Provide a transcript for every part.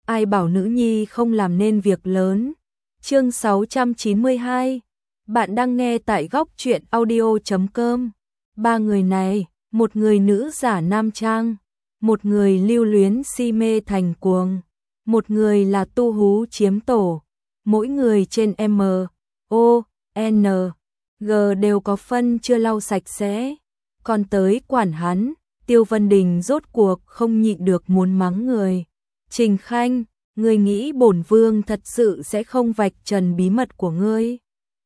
ai bảo nữ nhi không làm nên việc lớn. Chương 692. Bạn đang nghe tại góc truyện audio.com. Ba người này, một người nữ giả nam trang, một người lưu luyến si mê thành cuồng, một người là tu hú chiếm tổ, mỗi người trên M, O, N, G đều có phân chưa lau sạch sẽ. Còn tới quản hắn, Tiêu Vân Đình rốt cuộc không nhịn được muốn mắng người. Trình Khanh, ngươi nghĩ bổn vương thật sự sẽ không vạch trần bí mật của ngươi?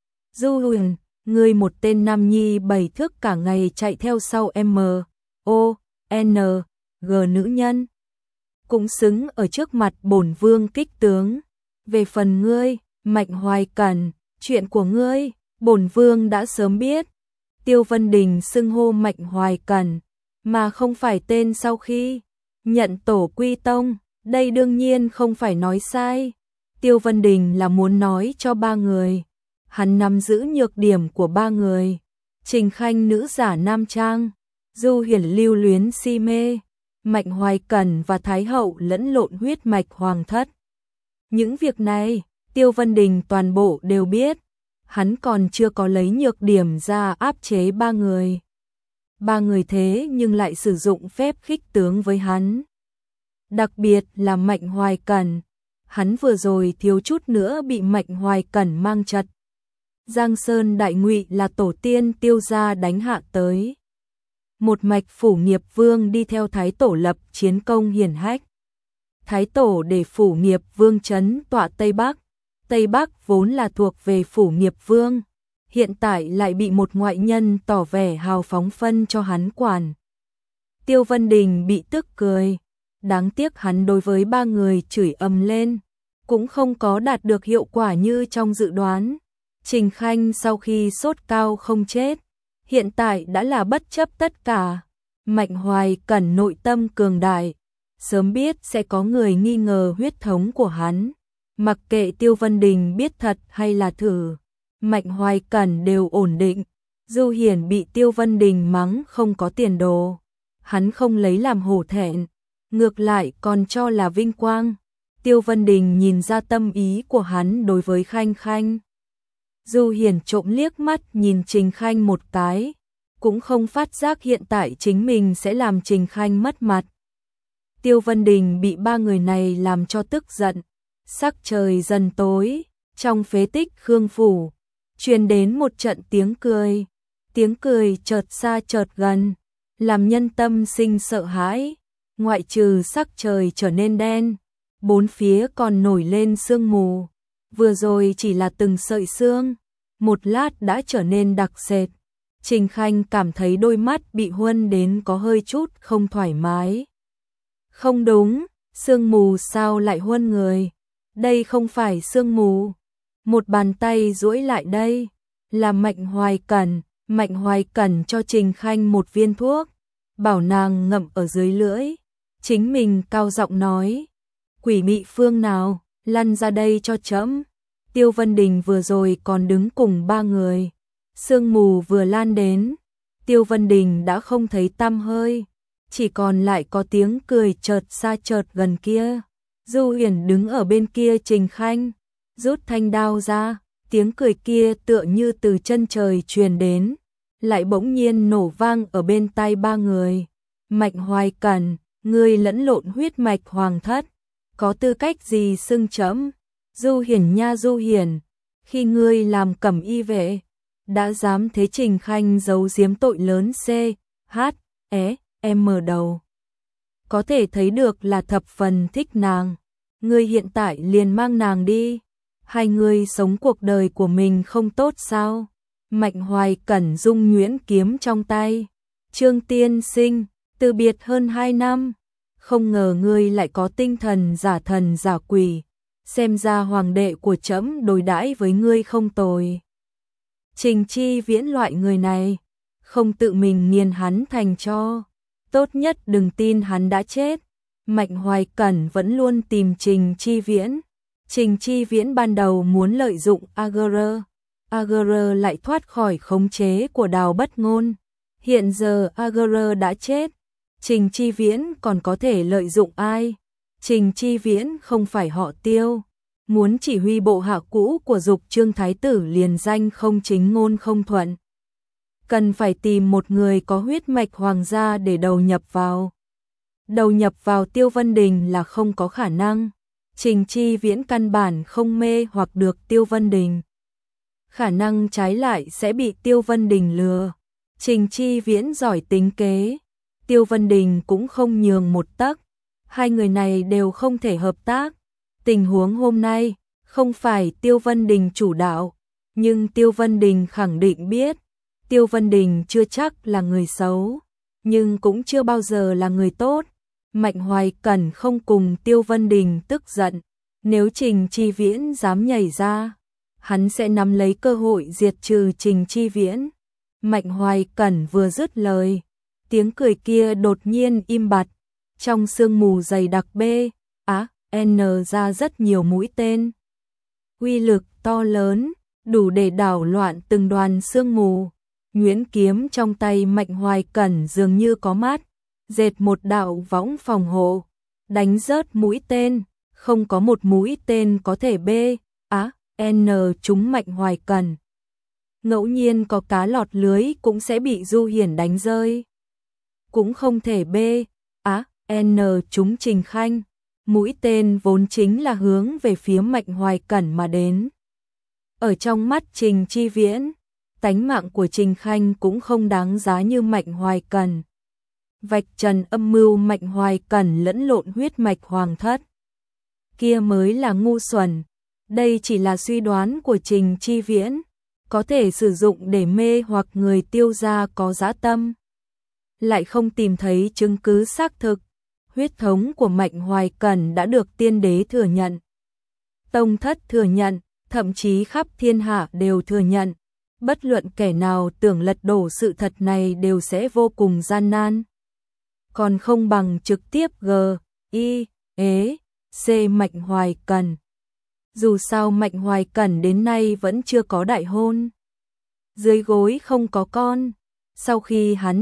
Du Huyền, ngươi một tên nam nhi bảy thước cả ngày chạy theo sau M, O, N, G nữ nhân, cũng xứng ở trước mặt bổn vương kích tướng. Về phần ngươi, Mạnh Hoài Cẩn, chuyện của ngươi, bổn vương đã sớm biết. Tiêu Vân Đình xưng hô Mạnh Hoài Cẩn, mà không phải tên sau khi nhận tổ quy tông, đây đương nhiên không phải nói sai. Tiêu Vân Đình là muốn nói cho ba người, hắn nắm giữ nhược điểm của ba người. Trình Khanh nữ giả nam trang, Du Hiển lưu luyến si mê, Mạnh Hoài Cẩn và Thái hậu lẫn lộn huyết mạch hoàng thất. Những việc này, Tiêu Vân Đình toàn bộ đều biết, hắn còn chưa có lấy nhược điểm ra áp chế ba người. Ba người thế nhưng lại sử dụng phép khích tướng với hắn. Đặc biệt là Mạnh Hoài Cẩn, hắn vừa rồi thiếu chút nữa bị Mạnh Hoài Cẩn mang chật. Giang Sơn Đại Ngụy là tổ tiên Tiêu gia đánh hạ tới. Một mạch Phủ Nghiệp Vương đi theo Thái Tổ lập chiến công hiển hách. Thái Tổ để Phủ Nghiệp Vương trấn tọa Tây Bắc. Tây Bắc vốn là thuộc về Phủ Nghiệp Vương, hiện tại lại bị một ngoại nhân tỏ vẻ hào phóng phân cho hắn quản. Tiêu Vân Đình bị tức cười, đáng tiếc hắn đối với ba người chửi ầm lên, cũng không có đạt được hiệu quả như trong dự đoán. Trình Khanh sau khi sốt cao không chết, hiện tại đã là bất chấp tất cả. Mạnh Hoài Cẩn nội tâm cường đại, sớm biết sẽ có người nghi ngờ huyết thống của hắn. Mặc kệ Tiêu Vân Đình biết thật hay là thử, Mạnh Hoài Cẩn đều ổn định. Du Hiển bị Tiêu Vân Đình mắng không có tiền đồ, hắn không lấy làm hổ thẹn, ngược lại còn cho là vinh quang. Tiêu Vân Đình nhìn ra tâm ý của hắn đối với Khanh Khanh. Du Hiển trộm liếc mắt nhìn Trình Khanh một cái, cũng không phát giác hiện tại chính mình sẽ làm Trình Khanh mất mặt. Tiêu Vân Đình bị ba người này làm cho tức giận. Sắc trời dần tối, trong phế tích Khương phủ truyền đến một trận tiếng cười chợt xa chợt gần, làm nhân tâm sinh sợ hãi. Ngoại trừ sắc trời trở nên đen, bốn phía còn nổi lên sương mù. Vừa rồi chỉ là từng sợi sương, một lát đã trở nên đặc sệt. Trình Khanh cảm thấy đôi mắt bị huân đến có hơi chút không thoải mái. Không đúng, sương mù sao lại huân người? Đây không phải sương mù. Một bàn tay duỗi lại đây, là Mạnh Hoài Cẩn. Mạnh Hoài Cẩn cho Trình Khanh một viên thuốc, bảo nàng ngậm ở dưới lưỡi. Chính mình cao giọng nói, quỷ mị phương nào, lăn ra đây cho trẫm. Tiêu Vân Đình vừa rồi còn đứng cùng ba người, sương mù vừa lan đến, Tiêu Vân Đình đã không thấy tăm hơi, chỉ còn lại có tiếng cười chợt xa chợt gần kia. Du Hiển đứng ở bên kia Trình Khanh, rút thanh đao ra, tiếng cười kia tựa như từ chân trời truyền đến, lại bỗng nhiên nổ vang ở bên tai ba người. Mạnh Hoài Cẩn, ngươi lẫn lộn huyết mạch hoàng thất, có tư cách gì xưng trẫm? Du Hiển nha Du Hiển, khi ngươi làm cẩm y vệ, đã dám thế Trình Khanh giấu giếm tội lớn C, H, E, M đầu. Có thể thấy được là thập phần thích nàng. Ngươi hiện tại liền mang nàng đi. Hai người sống cuộc đời của mình không tốt sao? Mạnh Hoài Cẩn rung nhuyễn kiếm trong tay. Trương tiên sinh, từ biệt hơn 2 năm. Không ngờ ngươi lại có tinh thần giả quỷ. Xem ra hoàng đệ của trẫm đối đãi với ngươi không tồi. Trình Chi Viễn loại người này, không tự mình nghiền hắn thành tro. Tốt nhất đừng tin hắn đã chết. Mạnh Hoài Cẩn vẫn luôn tìm Trình Chi Viễn. Trình Chi Viễn ban đầu muốn lợi dụng AGR lại thoát khỏi khống chế của Đào Bất Ngôn. Hiện giờ AGR đã chết, Trình Chi Viễn còn có thể lợi dụng ai? Trình Chi Viễn không phải họ Tiêu, muốn chỉ huy bộ hạ cũ của Dục Trương Thái tử liền danh không chính ngôn không thuận. Cần phải tìm một người có huyết mạch hoàng gia để đầu nhập vào. Đầu nhập vào Tiêu Vân Đình là không có khả năng. Trình Chi Viễn căn bản không mê hoặc được Tiêu Vân Đình. Khả năng trái lại sẽ bị Tiêu Vân Đình lừa. Trình Chi Viễn giỏi tính kế, Tiêu Vân Đình cũng không nhường một tấc. Hai người này đều không thể hợp tác. Tình huống hôm nay không phải Tiêu Vân Đình chủ đạo, nhưng Tiêu Vân Đình khẳng định biết, Tiêu Vân Đình chưa chắc là người xấu, nhưng cũng chưa bao giờ là người tốt. Mạnh Hoài Cẩn không cùng Tiêu Vân Đình tức giận, nếu Trình Chi Viễn dám nhảy ra, hắn sẽ nắm lấy cơ hội diệt trừ Trình Chi Viễn. Mạnh Hoài Cẩn vừa dứt lời, tiếng cười kia đột nhiên im bặt, trong sương mù dày đặc N ra rất nhiều mũi tên. Uy lực to lớn, đủ để đảo loạn từng đoàn sương mù. Nhuyễn kiếm trong tay Mạnh Hoài Cẩn dường như có mắt, dệt một đạo võng phòng hộ, đánh rớt mũi tên, không có một mũi tên có thể N trúng Mạnh Hoài Cẩn. Ngẫu nhiên có cá lọt lưới cũng sẽ bị Du Hiển đánh rơi. Cũng không thể N trúng Trình Khanh. Mũi tên vốn chính là hướng về phía Mạnh Hoài Cẩn mà đến. Ở trong mắt Trình Chi Viễn, tánh mạng của Trình Khanh cũng không đáng giá như Mạnh Hoài Cẩn. Vạch trần âm mưu Mạnh Hoài Cẩn lẫn lộn huyết mạch hoàng thất. Kia mới là ngu xuẩn. Đây chỉ là suy đoán của Trình Chi Viễn, có thể sử dụng để mê hoặc người Tiêu gia có dã tâm. Lại không tìm thấy chứng cứ xác thực. Huyết thống của Mạnh Hoài Cẩn đã được tiên đế thừa nhận. Tông thất thừa nhận, thậm chí khắp thiên hạ đều thừa nhận. Bất luận kẻ nào tưởng lật đổ sự thật này đều sẽ vô cùng gian nan. Còn không bằng trực tiếp C Mạnh Hoài Cẩn. Dù sao Mạnh Hoài Cẩn đến nay vẫn chưa có đại hôn. Dưới gối không có con. Sau khi hắn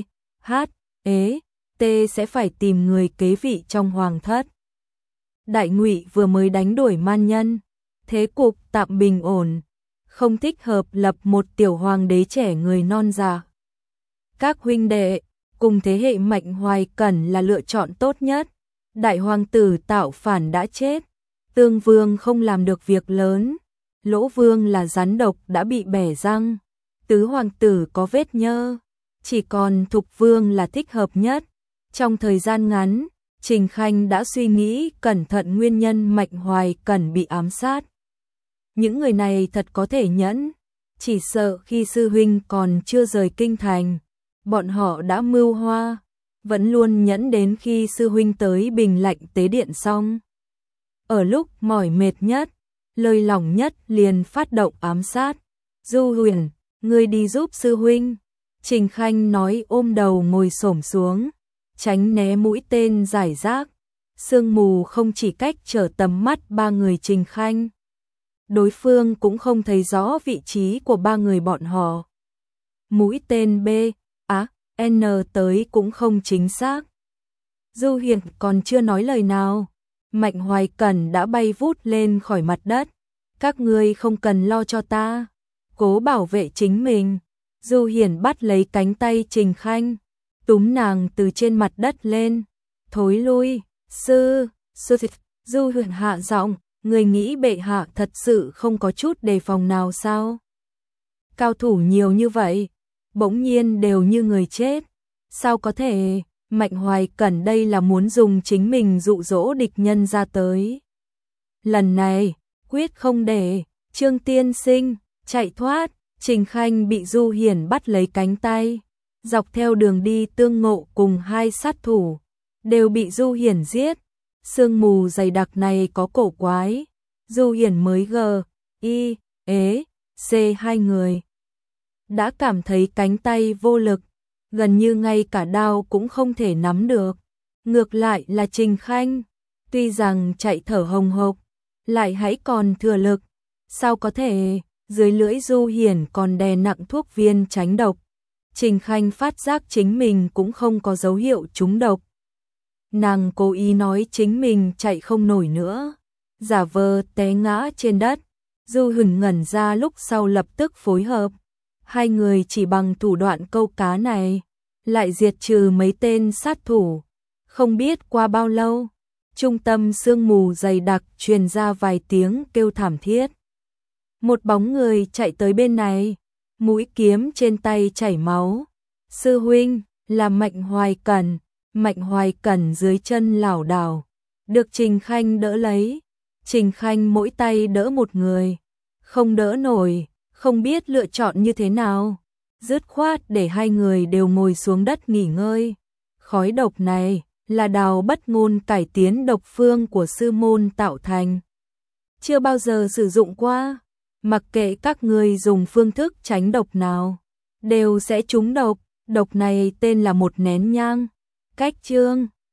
T sẽ phải tìm người kế vị trong hoàng thất. Đại Ngụy vừa mới đánh đuổi man nhân, thế cục tạm bình ổn, không thích hợp lập một tiểu hoàng đế trẻ người non già. Các huynh đệ, cùng thế hệ Mạnh Hoài Cẩn là lựa chọn tốt nhất. Đại hoàng tử tạo phản đã chết, Tương Vương không làm được việc lớn, Lỗ Vương là rắn độc đã bị bẻ răng, tứ hoàng tử có vết nhơ, chỉ còn Thục Vương là thích hợp nhất. Trong thời gian ngắn, Trình Khanh đã suy nghĩ cẩn thận nguyên nhân Mạnh Hoài Cẩn bị ám sát. Những người này thật có thể nhẫn, chỉ sợ khi sư huynh còn chưa rời kinh thành, bọn họ đã mưu hoa, vẫn luôn nhẫn đến khi sư huynh tới Bình Lạnh tế điện xong. Ở lúc mỏi mệt nhất, lơi lỏng nhất liền phát động ám sát. Du Huyền, ngươi đi giúp sư huynh. Trình Khanh nói ôm đầu ngồi xổm xuống, tránh né mũi tên rải rác. Sương mù không chỉ cách trở tầm mắt ba người Trình Khanh. Đối phương cũng không thấy rõ vị trí của ba người bọn họ. Mũi tên N tới cũng không chính xác. Du Hiền còn chưa nói lời nào, Mạnh Hoài Cẩn đã bay vút lên khỏi mặt đất. Các ngươi không cần lo cho ta, cố bảo vệ chính mình. Du Hiển bắt lấy cánh tay Trình Khanh, túm nàng từ trên mặt đất lên. Thối lui, sư. Du Hiển hạ giọng, người nghĩ bệ hạ thật sự không có chút đề phòng nào sao? Cao thủ nhiều như vậy, bỗng nhiên đều như người chết. Sao có thể? Mạnh Hoài Cẩn đây là muốn dùng chính mình dụ dỗ địch nhân ra tới. Lần này, quyết không để Trương tiên sinh chạy thoát. Trình Khanh bị Du Hiển bắt lấy cánh tay, dọc theo đường đi tương ngộ cùng hai sát thủ, đều bị Du Hiển giết. Sương mù dày đặc này có cổ quái, Du Hiển mới hai người đã cảm thấy cánh tay vô lực, gần như ngay cả đao cũng không thể nắm được. Ngược lại là Trình Khanh, tuy rằng chạy thở hồng hộc, lại hãy còn thừa lực. Sao có thể? Dưới lưỡi Du Hiển còn đè nặng thuốc viên tránh độc. Trình Khanh phát giác chính mình cũng không có dấu hiệu trúng độc. Nàng cố ý nói chính mình chạy không nổi nữa, giả vờ té ngã trên đất. Du Hừng ngẩn ra lúc sau lập tức phối hợp. Hai người chỉ bằng thủ đoạn câu cá này, lại diệt trừ mấy tên sát thủ. Không biết qua bao lâu, trung tâm sương mù dày đặc truyền ra vài tiếng kêu thảm thiết. Một bóng người chạy tới bên này, mũi kiếm trên tay chảy máu. Sư huynh, là Mạnh Hoài Cẩn. Mạnh Hoài Cẩn dưới chân lảo đảo, được Trình Khanh đỡ lấy. Trình Khanh mỗi tay đỡ một người, không đỡ nổi, không biết lựa chọn như thế nào. Dứt khoát để hai người đều ngồi xuống đất nghỉ ngơi. Khói độc này là Đào Bất Ngôn cải tiến độc phương của sư môn tạo thành. Chưa bao giờ sử dụng qua, mặc kệ các người dùng phương thức tránh độc nào, đều sẽ trúng độc. Độc này tên là một nén nhang. Cách chương